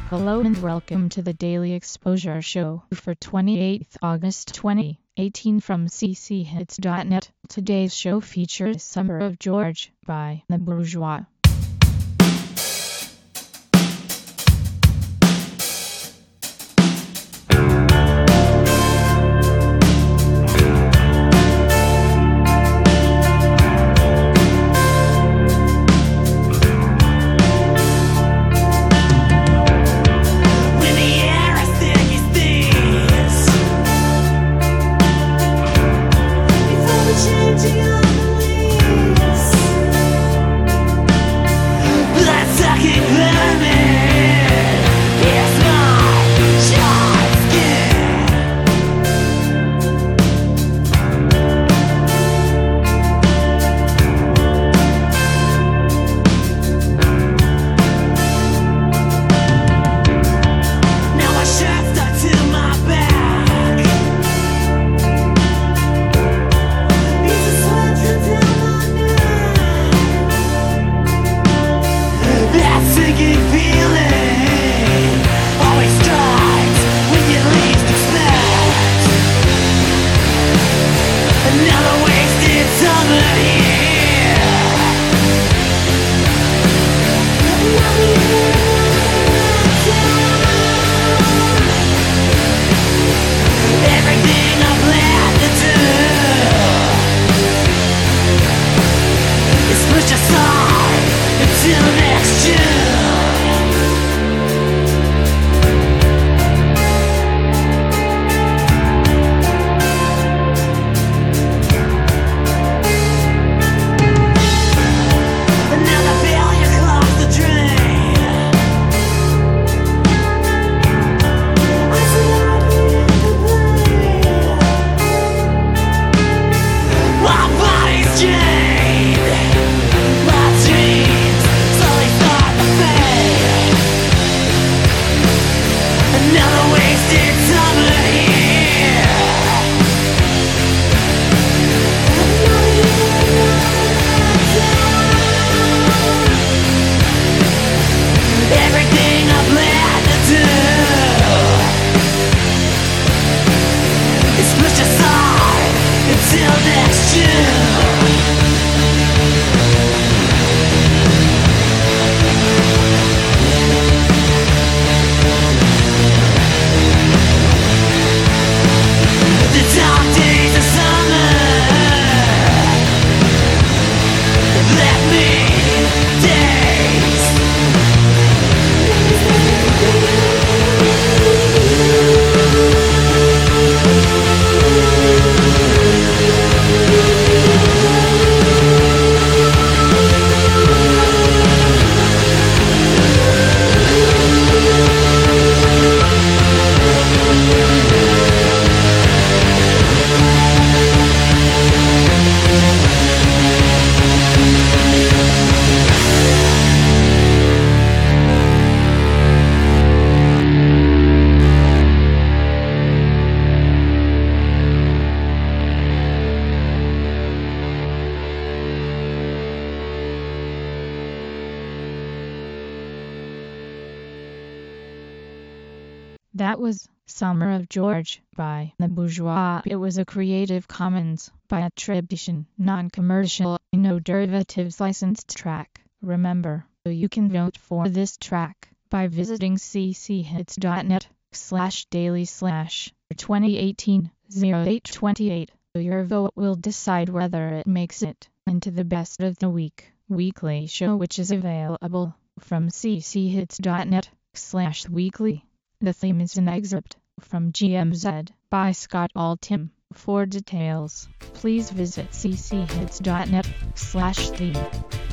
Hello and welcome to the Daily Exposure Show for 28th August 2018 from cchits.net. Today's show features Summer of George by The Bourgeois. That was Summer of George by The Bourgeois. It was a Creative Commons by attribution, non-commercial, no derivatives licensed track. Remember, you can vote for this track by visiting cchits.net/daily/2018-0828. Your vote will decide whether it makes it into the Best of the Week weekly show, which is available from cchits.net/weekly. The theme is an excerpt from GMZ by Scott Altham. For details, please visit cchits.net/theme.